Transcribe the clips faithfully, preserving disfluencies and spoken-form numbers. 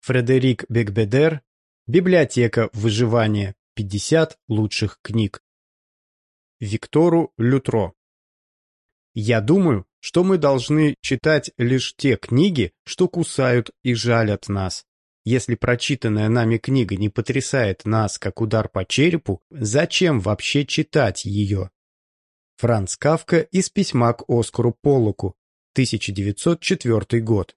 Фредерик Бекбедер. Библиотека выживания. пятьдесят лучших книг. Виктору Лютро. Я думаю, что мы должны читать лишь те книги, что кусают и жалят нас. Если прочитанная нами книга не потрясает нас, как удар по черепу, зачем вообще читать ее? Франц Кафка из письма к Оскару Поллоку, тысяча девятьсот четвёртый год.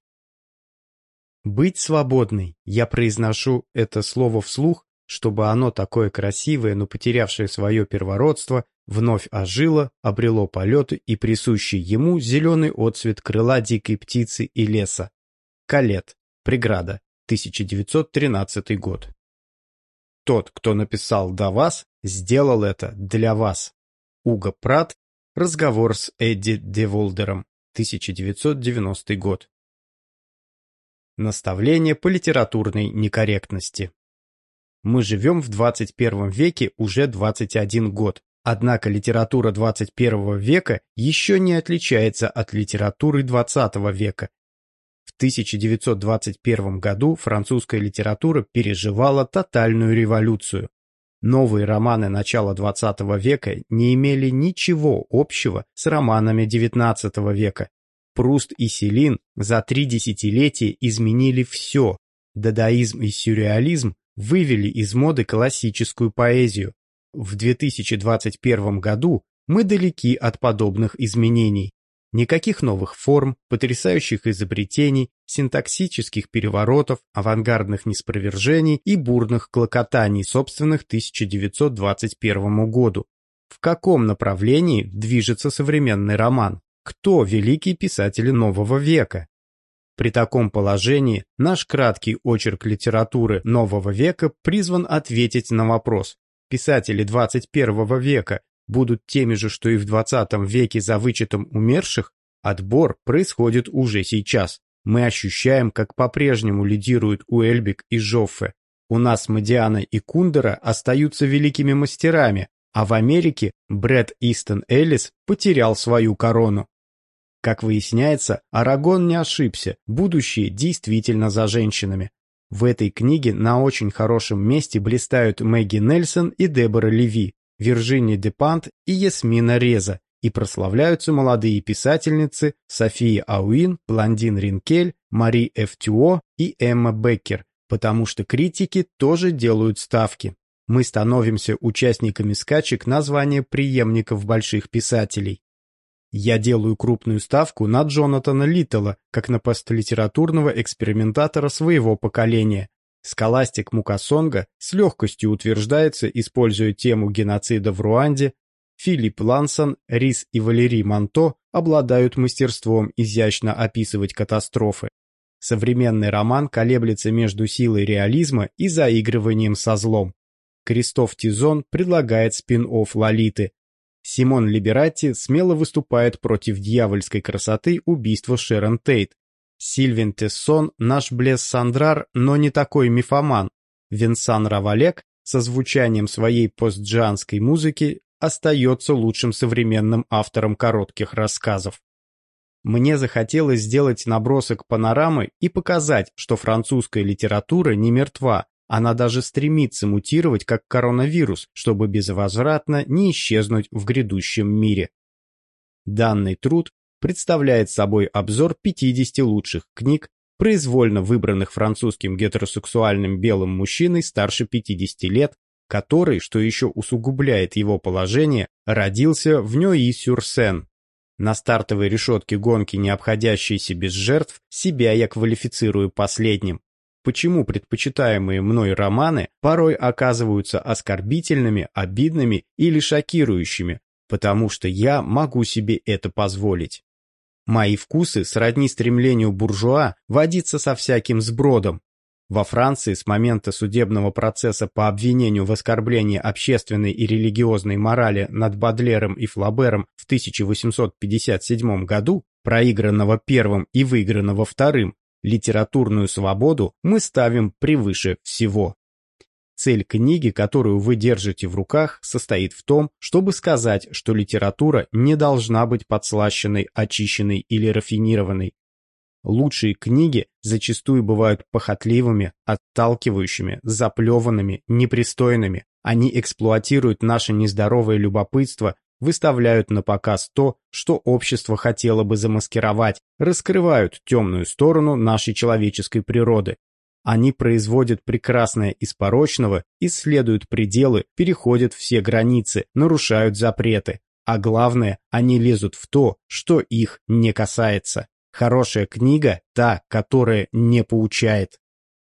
Быть свободной, я произношу это слово вслух, чтобы оно такое красивое, но потерявшее свое первородство, вновь ожило, обрело полеты и присущий ему зеленый отцвет крыла дикой птицы и леса. Калет. Преграда. тысяча девятьсот тринадцатый год. Тот, кто написал до вас, сделал это для вас. Уго Прат. Разговор с Эдди де Волдером. тысяча девятьсот девяностый год. Наставление по литературной некорректности. Мы живем в двадцать первом веке уже двадцать один год, однако литература двадцать первого века еще не отличается от литературы двадцатого века. В тысяча девятьсот двадцать первом году французская литература переживала тотальную революцию. Новые романы начала двадцатого века не имели ничего общего с романами девятнадцатого века. Пруст и Селин за три десятилетия изменили все. Дадаизм и сюрреализм вывели из моды классическую поэзию. В две тысячи двадцать первом году мы далеки от подобных изменений. Никаких новых форм, потрясающих изобретений, синтаксических переворотов, авангардных неспровержений и бурных клокотаний, собственных тысяча девятьсот двадцать первому году. В каком направлении движется современный роман? Кто великие писатели нового века? При таком положении наш краткий очерк литературы нового века призван ответить на вопрос: писатели двадцать первого века будут теми же, что и в двадцатом веке за вычетом умерших? Отбор происходит уже сейчас. Мы ощущаем, как по-прежнему лидируют Уэльбек и Жоффе. У нас Модиана и Кундера остаются великими мастерами, а в Америке Брэд Истон Эллис потерял свою корону. Как выясняется, Арагон не ошибся, будущее действительно за женщинами. В этой книге на очень хорошем месте блистают Мэгги Нельсон и Дебора Леви, Виржиния Депант и Ясмина Реза, и прославляются молодые писательницы София Ауин, Блондин Ринкель, Мари Ф. Тюо и Эмма Беккер, потому что критики тоже делают ставки. Мы становимся участниками скачек на звание преемников больших писателей. Я делаю крупную ставку на Джонатана Литтла, как на постлитературного экспериментатора своего поколения. Схоластик Мукасонга с легкостью утверждается, используя тему геноцида в Руанде. Филипп Лансон, Рис и Валерий Монто обладают мастерством изящно описывать катастрофы. Современный роман колеблется между силой реализма и заигрыванием со злом. Кристоф Тизон предлагает спин-офф Лолиты. Симон Либератти смело выступает против дьявольской красоты убийства Шерон Тейт. Сильвин Тессон наш Блесс-Сандрар, но не такой мифоман. Винсан Равалек со звучанием своей постджанской музыки остается лучшим современным автором коротких рассказов. Мне захотелось сделать набросок панорамы и показать, что французская литература не мертва, она даже стремится мутировать как коронавирус, чтобы безвозвратно не исчезнуть в грядущем мире. Данный труд представляет собой обзор пятидесяти лучших книг, произвольно выбранных французским гетеросексуальным белым мужчиной старше пятидесяти лет, который, что еще усугубляет его положение, родился в Нёи-сюр-Сен. На стартовой решетке гонки, не обходящейся без жертв, себя я квалифицирую последним. Почему предпочитаемые мной романы порой оказываются оскорбительными, обидными или шокирующими? Потому что я могу себе это позволить. Мои вкусы сродни стремлению буржуа водиться со всяким сбродом. Во Франции с момента судебного процесса по обвинению в оскорблении общественной и религиозной морали над Бодлером и Флабером в тысяча восемьсот пятьдесят седьмом году, проигранного первым и выигранного вторым, литературную свободу мы ставим превыше всего. Цель книги, которую вы держите в руках, состоит в том, чтобы сказать, что литература не должна быть подслащенной, очищенной или рафинированной. Лучшие книги зачастую бывают похотливыми, отталкивающими, заплеванными, непристойными. Они эксплуатируют наше нездоровое любопытство, выставляют на показ то, что общество хотело бы замаскировать, раскрывают темную сторону нашей человеческой природы. Они производят прекрасное из порочного, исследуют пределы, переходят все границы, нарушают запреты. А главное, они лезут в то, что их не касается. Хорошая книга – та, которая не поучает.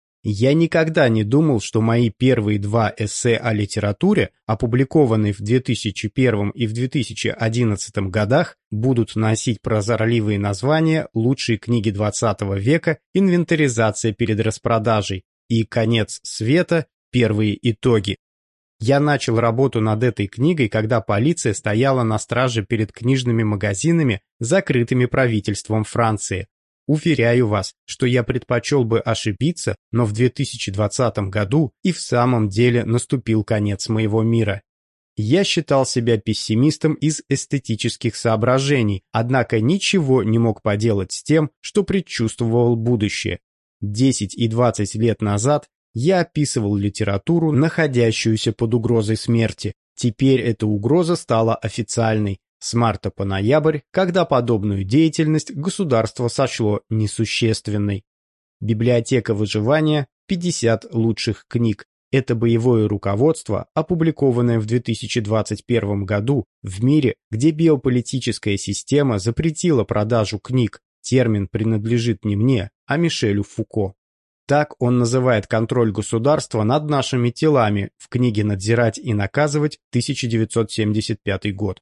Я никогда не думал, что мои первые два эссе о литературе, опубликованные в две тысячи первом и в две тысячи одиннадцатом годах, будут носить прозорливые названия «Лучшие книги двадцатого века», «Инвентаризация перед распродажей» и «Конец света. Первые итоги». Я начал работу над этой книгой, когда полиция стояла на страже перед книжными магазинами, закрытыми правительством Франции. Уверяю вас, что я предпочел бы ошибиться, но в две тысячи двадцатом году и в самом деле наступил конец моего мира. Я считал себя пессимистом из эстетических соображений, однако ничего не мог поделать с тем, что предчувствовал будущее. десять и двадцать лет назад я описывал литературу, находящуюся под угрозой смерти. Теперь эта угроза стала официальной. С марта по ноябрь, когда подобную деятельность государство сочло несущественной. Библиотека выживания пятьдесят лучших книг. Это боевое руководство, опубликованное в две тысячи двадцать первом году в мире, где биополитическая система запретила продажу книг. Термин принадлежит не мне, а Мишелю Фуко. Так он называет контроль государства над нашими телами в книге «Надзирать и наказывать» тысяча девятьсот семьдесят пятый год.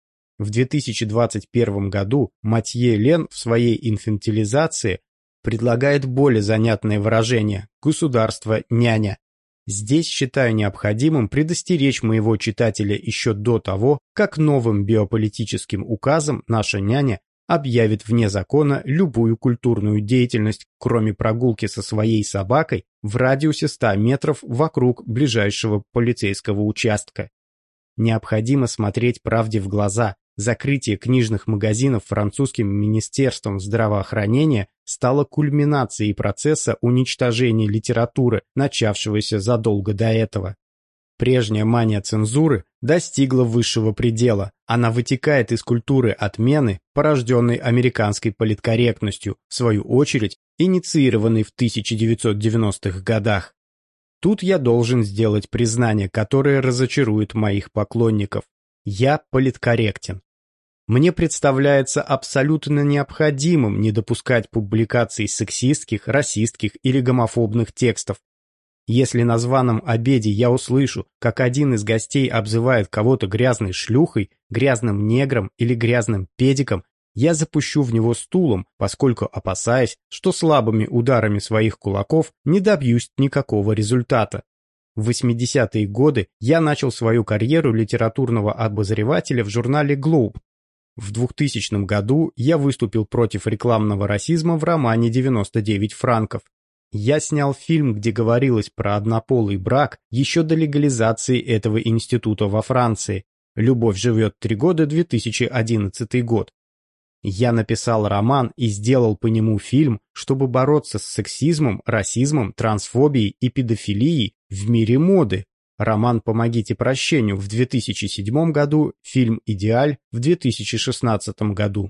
В две тысячи двадцать первом году Матье Лен в своей инфантилизации предлагает более занятное выражение «государство-няня». Здесь считаю необходимым предостеречь моего читателя еще до того, как новым биополитическим указом наша няня объявит вне закона любую культурную деятельность, кроме прогулки со своей собакой в радиусе ста метров вокруг ближайшего полицейского участка. Необходимо смотреть правде в глаза. Закрытие книжных магазинов французским министерством здравоохранения стало кульминацией процесса уничтожения литературы, начавшегося задолго до этого. Прежняя мания цензуры достигла высшего предела. Она вытекает из культуры отмены, порожденной американской политкорректностью, в свою очередь, инициированной в тысяча девятьсот девяностых годах. Тут я должен сделать признание, которое разочарует моих поклонников. Я политкорректен. Мне представляется абсолютно необходимым не допускать публикаций сексистских, расистских или гомофобных текстов. Если на званом обеде я услышу, как один из гостей обзывает кого-то грязной шлюхой, грязным негром или грязным педиком, я запущу в него стулом, поскольку опасаюсь, что слабыми ударами своих кулаков не добьюсь никакого результата. В восьмидесятые годы я начал свою карьеру литературного обозревателя в журнале «Глоб». В двухтысячном году я выступил против рекламного расизма в романе «девяносто девять франков». Я снял фильм, где говорилось про однополый брак еще до легализации этого института во Франции. «Любовь живет три года», две тысячи одиннадцатый год. Я написал роман и сделал по нему фильм, чтобы бороться с сексизмом, расизмом, трансфобией и педофилией в мире моды. Роман «Помогите прощению» в две тысячи седьмом году, фильм «Идеаль» в две тысячи шестнадцатом году.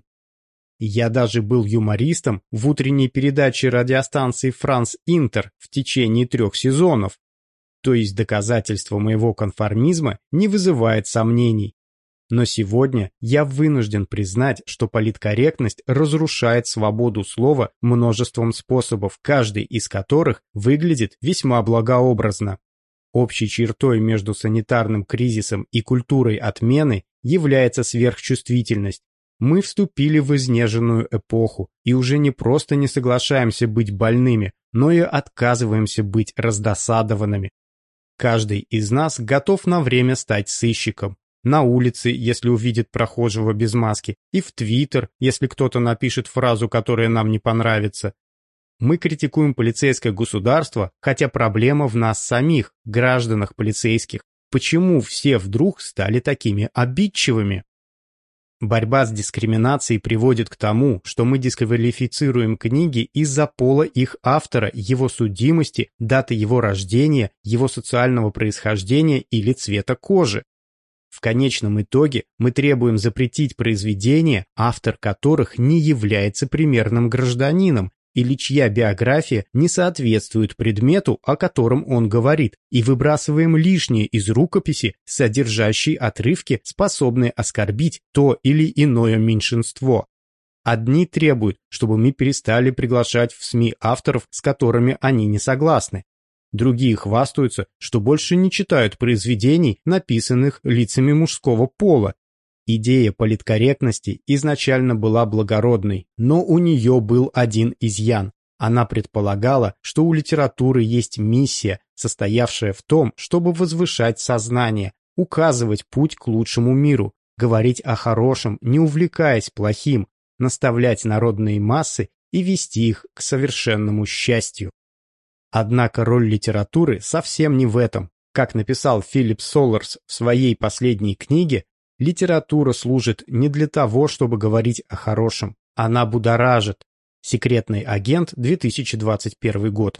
Я даже был юмористом в утренней передаче радиостанции «Франс Интер» в течение трех сезонов. То есть доказательство моего конформизма не вызывает сомнений. Но сегодня я вынужден признать, что политкорректность разрушает свободу слова множеством способов, каждый из которых выглядит весьма благообразно. Общей чертой между санитарным кризисом и культурой отмены является сверхчувствительность. Мы вступили в изнеженную эпоху и уже не просто не соглашаемся быть больными, но и отказываемся быть раздосадованными. Каждый из нас готов на время стать сыщиком. На улице, если увидит прохожего без маски, и в Твиттер, если кто-то напишет фразу, которая нам не понравится. Мы критикуем полицейское государство, хотя проблема в нас самих, гражданах полицейских. Почему все вдруг стали такими обидчивыми? Борьба с дискриминацией приводит к тому, что мы дисквалифицируем книги из-за пола их автора, его судимости, даты его рождения, его социального происхождения или цвета кожи. В конечном итоге мы требуем запретить произведения, автор которых не является примерным гражданином или чья биография не соответствует предмету, о котором он говорит, и выбрасываем лишнее из рукописи, содержащей отрывки, способные оскорбить то или иное меньшинство. Одни требуют, чтобы мы перестали приглашать в СМИ авторов, с которыми они не согласны. Другие хвастаются, что больше не читают произведений, написанных лицами мужского пола. Идея политкорректности изначально была благородной, но у нее был один изъян. Она предполагала, что у литературы есть миссия, состоявшая в том, чтобы возвышать сознание, указывать путь к лучшему миру, говорить о хорошем, не увлекаясь плохим, наставлять народные массы и вести их к совершенному счастью. Однако роль литературы совсем не в этом. Как написал Филипп Соллерс в своей последней книге, литература служит не для того, чтобы говорить о хорошем. Она будоражит. Секретный агент, две тысячи двадцать первый год.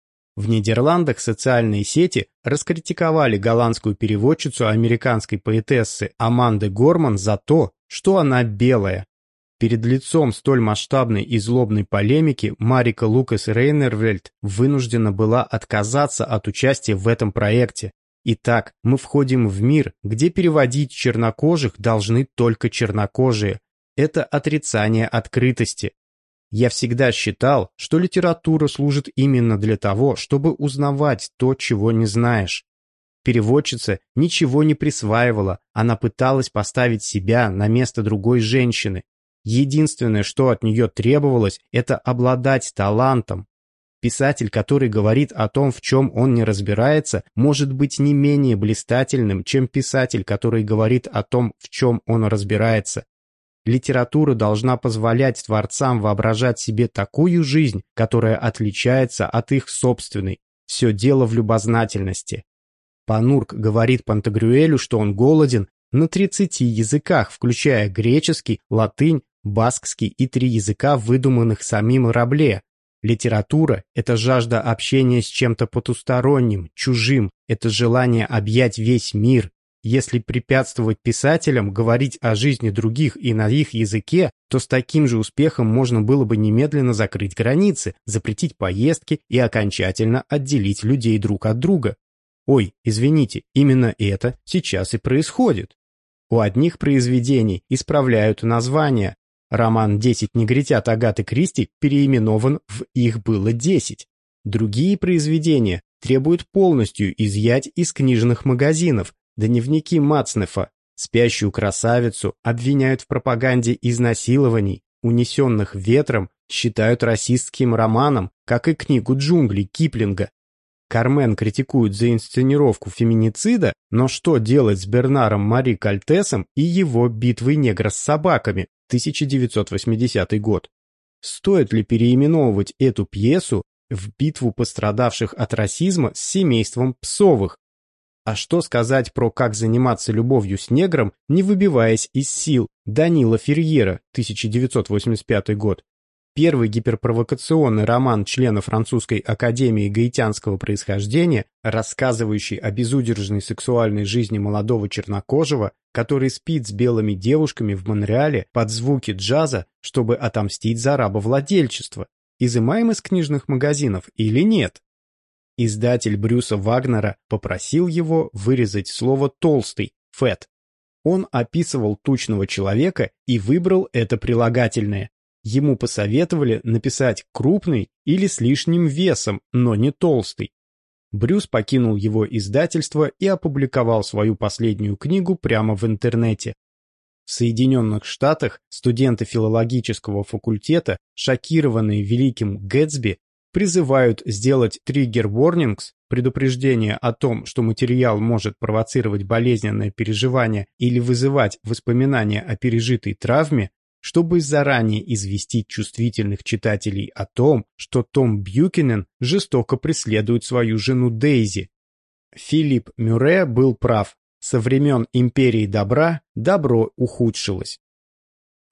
В Нидерландах социальные сети раскритиковали голландскую переводчицу американской поэтессы Аманды Горман за то, что она белая. Перед лицом столь масштабной и злобной полемики Марика Лукас Рейнервельд вынуждена была отказаться от участия в этом проекте. Итак, мы входим в мир, где переводить чернокожих должны только чернокожие. Это отрицание открытости. Я всегда считал, что литература служит именно для того, чтобы узнавать то, чего не знаешь. Переводчица ничего не присваивала, она пыталась поставить себя на место другой женщины. Единственное, что от нее требовалось, это обладать талантом. Писатель, который говорит о том, в чем он не разбирается, может быть не менее блистательным, чем писатель, который говорит о том, в чем он разбирается. Литература должна позволять творцам воображать себе такую жизнь, которая отличается от их собственной. Все дело в любознательности. Панурк говорит Пантагрюэлю, что он голоден на тридцати языках, включая греческий, латынь, баскский и три языка, выдуманных самим Рабле. Литература – это жажда общения с чем-то потусторонним, чужим, это желание объять весь мир. Если препятствовать писателям говорить о жизни других и на их языке, то с таким же успехом можно было бы немедленно закрыть границы, запретить поездки и окончательно отделить людей друг от друга. Ой, извините, именно это сейчас и происходит. У одних произведений исправляют названия. Роман «Десять негритят» Агаты Кристи переименован в «Их было десять». Другие произведения требуют полностью изъять из книжных магазинов. Дневники Мацнефа, «Спящую красавицу» обвиняют в пропаганде изнасилований, «Унесенных ветром» считают расистским романом, как и книгу «Джунгли» Киплинга. Кармен критикуют за инсценировку феминицида, но что делать с Бернаром Мари Кальтесом и его «Битвой негра с собаками» тысяча девятьсот восьмидесятый год? Стоит ли переименовывать эту пьесу в «Битву пострадавших от расизма с семейством Псовых»? А что сказать про «Как заниматься любовью с негром, не выбиваясь из сил» Данила Ферьера, тысяча девятьсот восемьдесят пятый год? Первый гиперпровокационный роман члена французской академии гаитянского происхождения, рассказывающий о безудержной сексуальной жизни молодого чернокожего, который спит с белыми девушками в Монреале под звуки джаза, чтобы отомстить за рабовладельчество. Изымаем из книжных магазинов или нет? Издатель Брюса Вагнера попросил его вырезать слово «толстый» «фэт». Он описывал тучного человека и выбрал это прилагательное. Ему посоветовали написать «крупный» или «с лишним весом», но не «толстый». Брюс покинул его издательство и опубликовал свою последнюю книгу прямо в интернете. В Соединенных Штатах студенты филологического факультета, шокированные великим Гэтсби, призывают сделать trigger warnings, предупреждение о том, что материал может провоцировать болезненное переживание или вызывать воспоминания о пережитой травме, чтобы заранее известить чувствительных читателей о том, что Том Бьюкенен жестоко преследует свою жену Дейзи. Филипп Мюрре был прав. Со времен империи добра добро ухудшилось.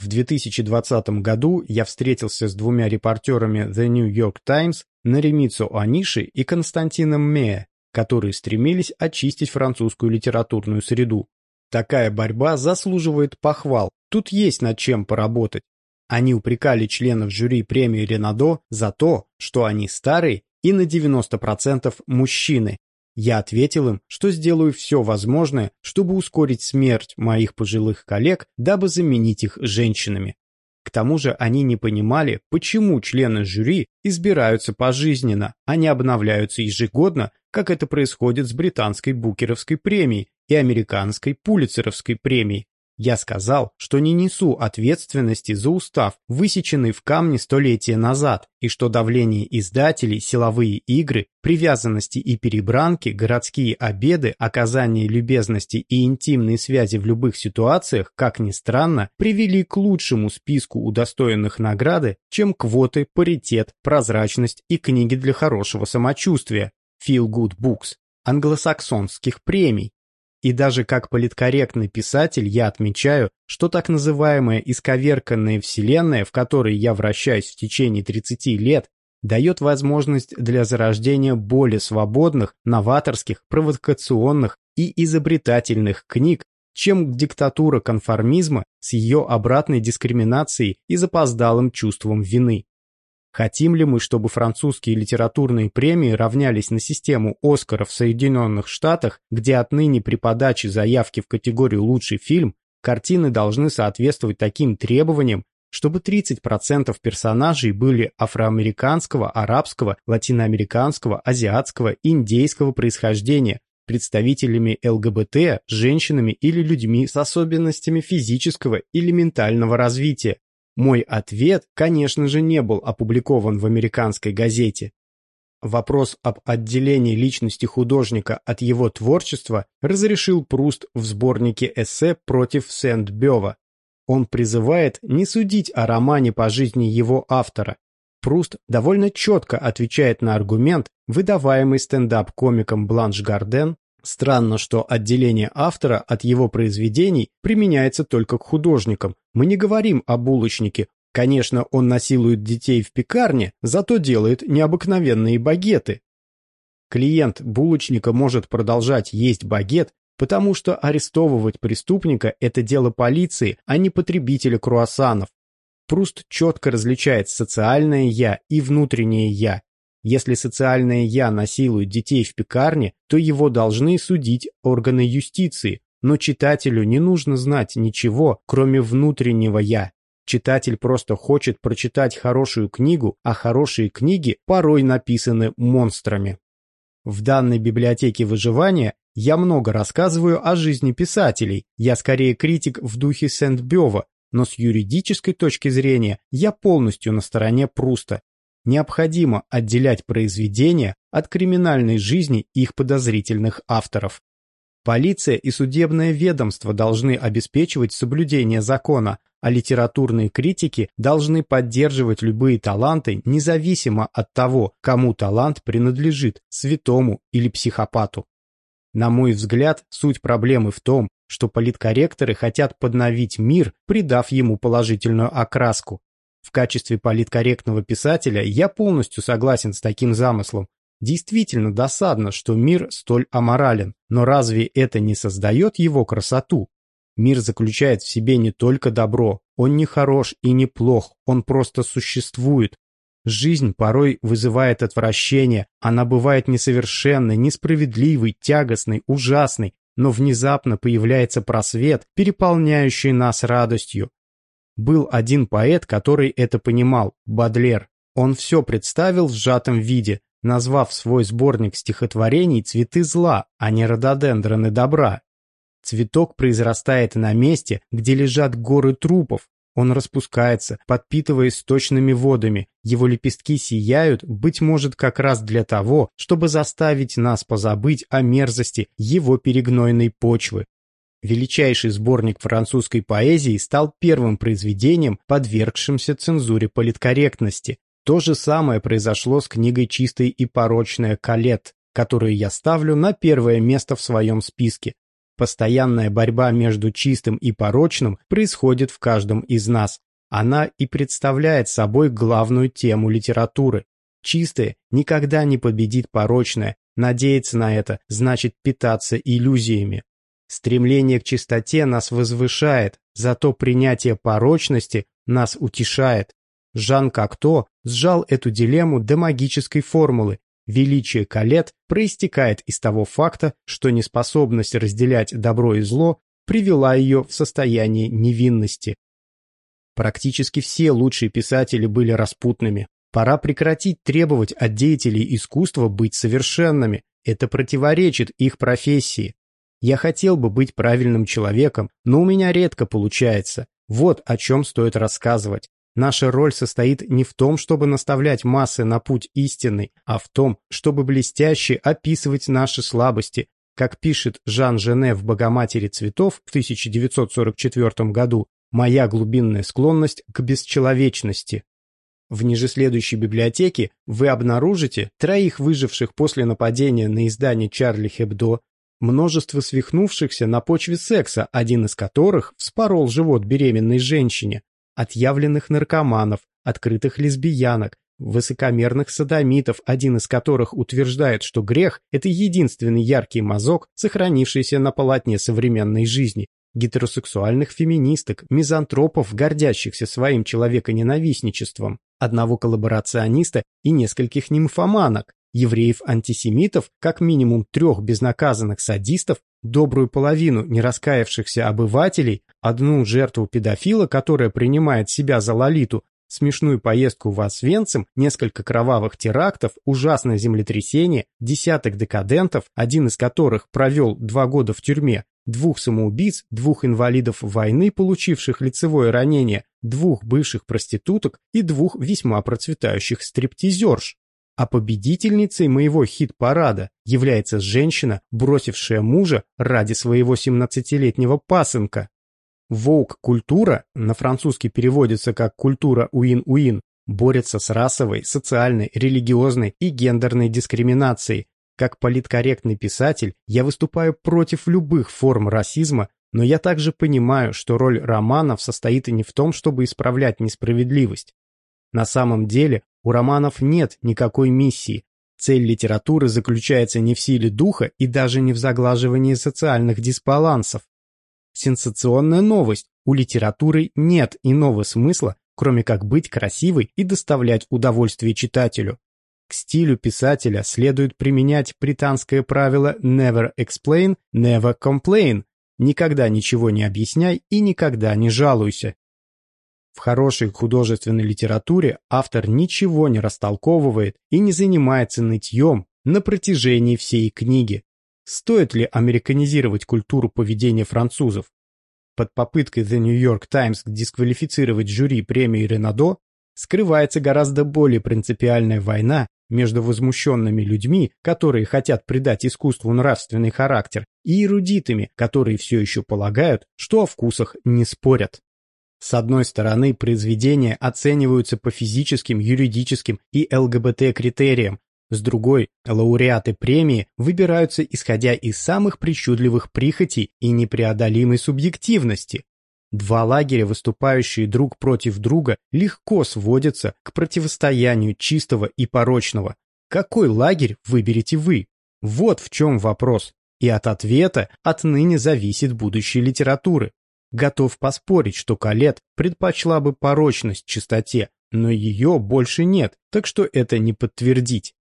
В две тысячи двадцатом году я встретился с двумя репортерами The New York Times, Наримитсу Ониши и Константином Меа, которые стремились очистить французскую литературную среду. Такая борьба заслуживает похвал, тут есть над чем поработать. Они упрекали членов жюри премии Ренадо за то, что они старые и на девяносто процентов мужчины. Я ответил им, что сделаю все возможное, чтобы ускорить смерть моих пожилых коллег, дабы заменить их женщинами. К тому же они не понимали, почему члены жюри избираются пожизненно, а не обновляются ежегодно, как это происходит с британской Букеровской премией и американской Пулитцеровской премией. Я сказал, что не несу ответственности за устав, высеченный в камне столетия назад, и что давление издателей, силовые игры, привязанности и перебранки, городские обеды, оказание любезности и интимные связи в любых ситуациях, как ни странно, привели к лучшему списку удостоенных награды, чем квоты, паритет, прозрачность и книги для хорошего самочувствия, Feel Good Books, англосаксонских премий. И даже как политкорректный писатель я отмечаю, что так называемая исковерканная вселенная, в которой я вращаюсь в течение тридцати лет, дает возможность для зарождения более свободных, новаторских, провокационных и изобретательных книг, чем диктатура конформизма с ее обратной дискриминацией и запоздалым чувством вины. Хотим ли мы, чтобы французские литературные премии равнялись на систему Оскара в Соединенных Штатах, где отныне при подаче заявки в категорию «Лучший фильм» картины должны соответствовать таким требованиям, чтобы тридцать процентов персонажей были афроамериканского, арабского, латиноамериканского, азиатского, индейского происхождения, представителями эл гэ бэ тэ, женщинами или людьми с особенностями физического или ментального развития? Мой ответ, конечно же, не был опубликован в американской газете. Вопрос об отделении личности художника от его творчества разрешил Пруст в сборнике эссе «Против Сент-Бёва». Он призывает не судить о романе по жизни его автора. Пруст довольно четко отвечает на аргумент, выдаваемый стендап-комиком Бланш Гарден. Странно, что отделение автора от его произведений применяется только к художникам. Мы не говорим о булочнике. Конечно, он насилует детей в пекарне, зато делает необыкновенные багеты. Клиент булочника может продолжать есть багет, потому что арестовывать преступника – это дело полиции, а не потребителя круассанов. Пруст четко различает социальное «я» и внутреннее «я». Если социальное «я» насилует детей в пекарне, то его должны судить органы юстиции, но читателю не нужно знать ничего, кроме внутреннего «я». Читатель просто хочет прочитать хорошую книгу, а хорошие книги порой написаны монстрами. В данной библиотеке выживания я много рассказываю о жизни писателей, я скорее критик в духе Сент-Бёва, но с юридической точки зрения я полностью на стороне Пруста. Необходимо отделять произведения от криминальной жизни их подозрительных авторов. Полиция и судебное ведомство должны обеспечивать соблюдение закона, а литературные критики должны поддерживать любые таланты, независимо от того, кому талант принадлежит, святому или психопату. На мой взгляд, суть проблемы в том, что политкорректоры хотят подновить мир, придав ему положительную окраску. В качестве политкорректного писателя я полностью согласен с таким замыслом. Действительно досадно, что мир столь аморален, но разве это не создает его красоту? Мир заключает в себе не только добро, он не хорош и не плох, он просто существует. Жизнь порой вызывает отвращение, она бывает несовершенной, несправедливой, тягостной, ужасной, но внезапно появляется просвет, переполняющий нас радостью. Был один поэт, который это понимал, Бодлер. Он все представил в сжатом виде, назвав свой сборник стихотворений «Цветы зла», а не «Рододендроны добра». Цветок произрастает на месте, где лежат горы трупов. Он распускается, подпитываясь сточными водами. Его лепестки сияют, быть может, как раз для того, чтобы заставить нас позабыть о мерзости его перегнойной почвы. Величайший сборник французской поэзии стал первым произведением, подвергшимся цензуре политкорректности. То же самое произошло с книгой «Чистая и порочная Колетт», которую я ставлю на первое место в своем списке. Постоянная борьба между чистым и порочным происходит в каждом из нас. Она и представляет собой главную тему литературы. Чистое никогда не победит порочное. Надеяться на это значит питаться иллюзиями. Стремление к чистоте нас возвышает, зато принятие порочности нас утешает. Жан Кокто сжал эту дилемму до магической формулы. Величие Колетт проистекает из того факта, что неспособность разделять добро и зло привела ее в состояние невинности. Практически все лучшие писатели были распутными. Пора прекратить требовать от деятелей искусства быть совершенными. Это противоречит их профессии. Я хотел бы быть правильным человеком, но у меня редко получается. Вот о чем стоит рассказывать. Наша роль состоит не в том, чтобы наставлять массы на путь истинный, а в том, чтобы блестяще описывать наши слабости. Как пишет Жан Жене в «Богоматери цветов» в тысяча девятьсот сорок четвёртом году, «Моя глубинная склонность к бесчеловечности». В ниже следующей библиотеке вы обнаружите троих выживших после нападения на издание Чарли Hebdo, множество свихнувшихся на почве секса, один из которых вспорол живот беременной женщине, отъявленных наркоманов, открытых лесбиянок, высокомерных содомитов, один из которых утверждает, что грех – это единственный яркий мазок, сохранившийся на полотне современной жизни, гетеросексуальных феминисток, мизантропов, гордящихся своим человеконенавистничеством, одного коллаборациониста и нескольких нимфоманок, евреев-антисемитов, как минимум трех безнаказанных садистов, добрую половину нераскаявшихся обывателей, одну жертву педофила, которая принимает себя за Лолиту, смешную поездку в Освенцим, несколько кровавых терактов, ужасное землетрясение, десяток декадентов, один из которых провел два года в тюрьме, двух самоубийц, двух инвалидов войны, получивших лицевое ранение, двух бывших проституток и двух весьма процветающих стриптизерш. А победительницей моего хит-парада является женщина, бросившая мужа ради своего семнадцатилетнего пасынка. Воук-культура, на французский переводится как «культура уин-уин», борется с расовой, социальной, религиозной и гендерной дискриминацией. Как политкорректный писатель, я выступаю против любых форм расизма, но я также понимаю, что роль романов состоит не в том, чтобы исправлять несправедливость. На самом деле, у романов нет никакой миссии. Цель литературы заключается не в силе духа и даже не в заглаживании социальных дисбалансов. Сенсационная новость: у литературы нет иного смысла, кроме как быть красивой и доставлять удовольствие читателю. К стилю писателя следует применять британское правило «never explain, never complain» – «никогда ничего не объясняй и никогда не жалуйся». В хорошей художественной литературе автор ничего не растолковывает и не занимается нытьем на протяжении всей книги. Стоит ли американизировать культуру поведения французов? Под попыткой The New York Times дисквалифицировать жюри премии Ренадо скрывается гораздо более принципиальная война между возмущенными людьми, которые хотят придать искусству нравственный характер, и эрудитами, которые все еще полагают, что о вкусах не спорят. С одной стороны, произведения оцениваются по физическим, юридическим и ЛГБТ критериям, с другой, лауреаты премии выбираются исходя из самых причудливых прихотей и непреодолимой субъективности. Два лагеря, выступающие друг против друга, легко сводятся к противостоянию чистого и порочного. Какой лагерь выберете вы? Вот в чем вопрос. И от ответа отныне зависит будущее литературы. Готов поспорить, что Колетт предпочла бы порочность чистоте, но ее больше нет, так что это не подтвердить.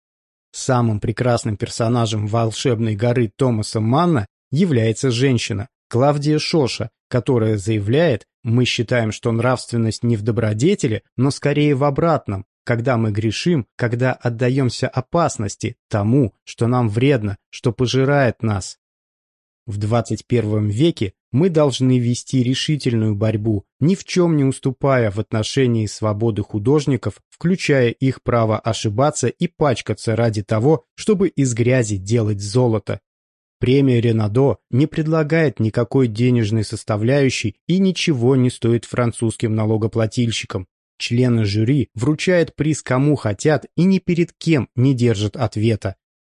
Самым прекрасным персонажем «Волшебной горы» Томаса Манна является женщина, Клавдия Шоша, которая заявляет: «Мы считаем, что нравственность не в добродетели, но скорее в обратном, когда мы грешим, когда отдаемся опасности, тому, что нам вредно, что пожирает нас». В двадцать первом веке мы должны вести решительную борьбу, ни в чем не уступая в отношении свободы художников, включая их право ошибаться и пачкаться ради того, чтобы из грязи делать золото. Премия Ренадо не предлагает никакой денежной составляющей и ничего не стоит французским налогоплательщикам. Члены жюри вручают приз кому хотят и ни перед кем не держат ответа.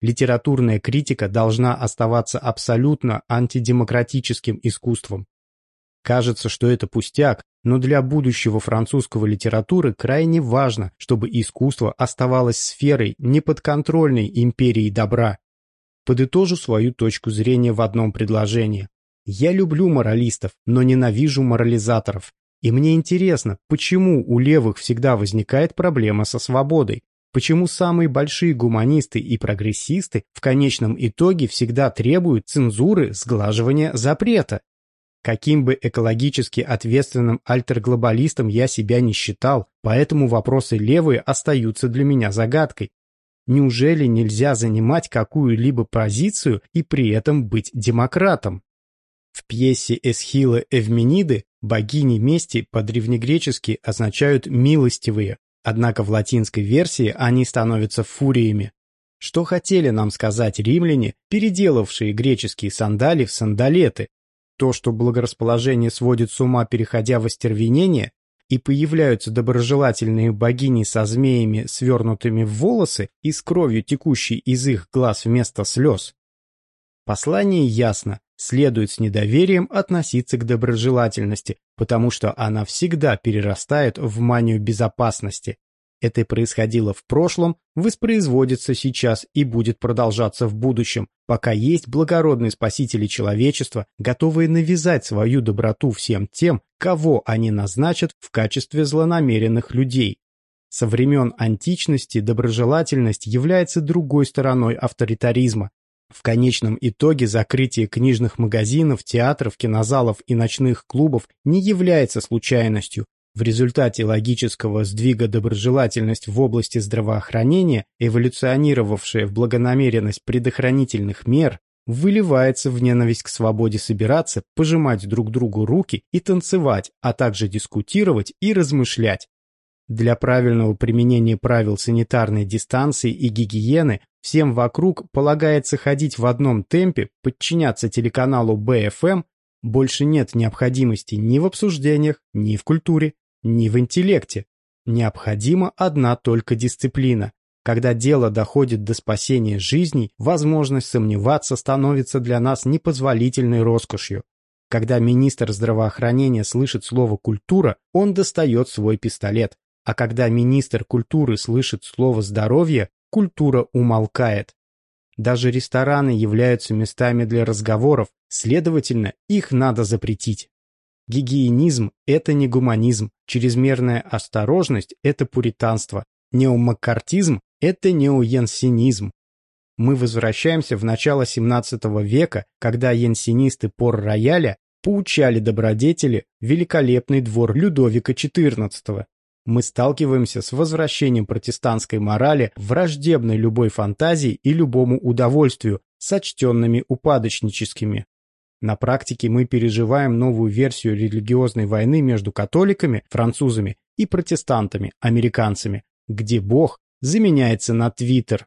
Литературная критика должна оставаться абсолютно антидемократическим искусством. Кажется, что это пустяк, но для будущего французского литературы крайне важно, чтобы искусство оставалось сферой неподконтрольной империи добра. Подытожу свою точку зрения в одном предложении. Я люблю моралистов, но ненавижу морализаторов. И мне интересно, почему у левых всегда возникает проблема со свободой? Почему самые большие гуманисты и прогрессисты в конечном итоге всегда требуют цензуры, сглаживания, запрета? Каким бы экологически ответственным альтерглобалистом я себя не считал, поэтому вопросы левые остаются для меня загадкой. Неужели нельзя занимать какую-либо позицию и при этом быть демократом? В пьесе Эсхила Эвмениды богини мести по-древнегречески означают «милостивые», однако в латинской версии они становятся фуриями. Что хотели нам сказать римляне, переделавшие греческие сандали в сандалеты? То, что благорасположение сводит с ума, переходя в остервенение, и появляются доброжелательные богини со змеями, свернутыми в волосы и с кровью, текущей из их глаз вместо слез. Послание ясно, следует с недоверием относиться к доброжелательности, потому что она всегда перерастает в манию безопасности. Это происходило в прошлом, воспроизводится сейчас и будет продолжаться в будущем, пока есть благородные спасители человечества, готовые навязать свою доброту всем тем, кого они назначат в качестве злонамеренных людей. Со времен античности доброжелательность является другой стороной авторитаризма. В конечном итоге закрытие книжных магазинов, театров, кинозалов и ночных клубов не является случайностью. В результате логического сдвига доброжелательность в области здравоохранения, эволюционировавшая в благонамеренность предохранительных мер, выливается в ненависть к свободе собираться, пожимать друг другу руки и танцевать, а также дискутировать и размышлять. Для правильного применения правил санитарной дистанции и гигиены всем вокруг полагается ходить в одном темпе, подчиняться телеканалу бэ эф эм, больше нет необходимости ни в обсуждениях, ни в культуре, ни в интеллекте. Необходима одна только дисциплина. Когда дело доходит до спасения жизней, возможность сомневаться становится для нас непозволительной роскошью. Когда министр здравоохранения слышит слово «культура», он достает свой пистолет. А когда министр культуры слышит слово «здоровье», культура умолкает. Даже рестораны являются местами для разговоров, следовательно, их надо запретить. Гигиенизм – это не гуманизм, чрезмерная осторожность – это пуританство, неомаккартизм – это неоянсенизм. Мы возвращаемся в начало семнадцатого века, когда янсенисты Пор-Рояля поучали добродетели великолепный двор Людовика четырнадцатого. Мы сталкиваемся с возвращением протестантской морали, враждебной любой фантазии и любому удовольствию, сочтенными упадочническими. На практике мы переживаем новую версию религиозной войны между католиками, французами и протестантами, американцами, где Бог заменяется на Твиттер.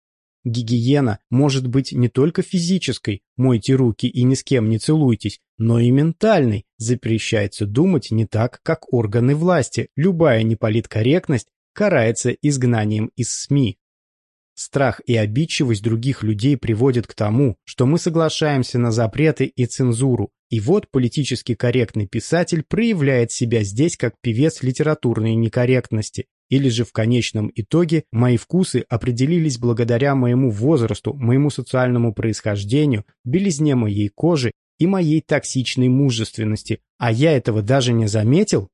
Гигиена может быть не только физической, мойте руки и ни с кем не целуйтесь, но и ментальной, запрещается думать не так, как органы власти, любая неполиткорректность карается изгнанием из СМИ. Страх и обидчивость других людей приводят к тому, что мы соглашаемся на запреты и цензуру, и вот политически корректный писатель проявляет себя здесь как певец литературной некорректности, или же в конечном итоге мои вкусы определились благодаря моему возрасту, моему социальному происхождению, белизне моей кожи и моей токсичной мужественности, а я этого даже не заметил?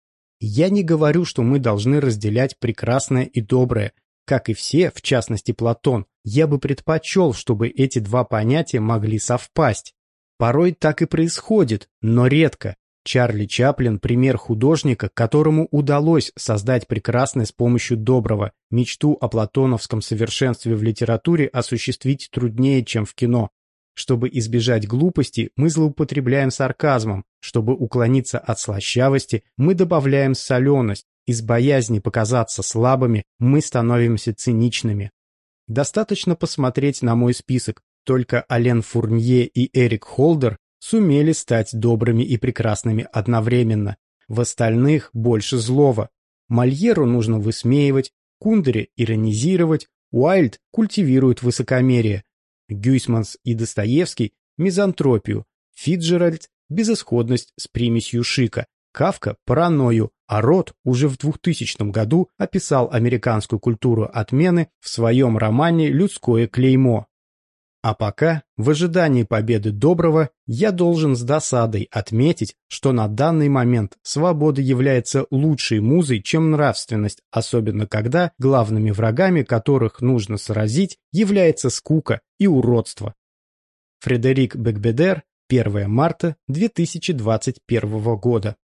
Я не говорю, что мы должны разделять прекрасное и доброе. Как и все, в частности Платон, я бы предпочел, чтобы эти два понятия могли совпасть. Порой так и происходит, но редко. Чарли Чаплин – пример художника, которому удалось создать прекрасное с помощью доброго. Мечту о платоновском совершенстве в литературе осуществить труднее, чем в кино. Чтобы избежать глупости, мы злоупотребляем сарказмом. Чтобы уклониться от слащавости, мы добавляем соленость. Из боязни показаться слабыми мы становимся циничными. Достаточно посмотреть на мой список. Только Ален Фурнье и Эрик Холдер сумели стать добрыми и прекрасными одновременно. В остальных больше злого. Мольеру нужно высмеивать, Кундере иронизировать, Уайльд культивирует высокомерие, Гюйсманс и Достоевский – мизантропию, Фицджеральд – безысходность с примесью шика, Кафка – паранойю, а Рот уже в двухтысячном году описал американскую культуру отмены в своем романе «Людское клеймо». А пока, в ожидании победы доброго, я должен с досадой отметить, что на данный момент свобода является лучшей музой, чем нравственность, особенно когда главными врагами, которых нужно сразить, является скука и уродство. Фредерик Бекбедер, первое марта две тысячи двадцать первого года.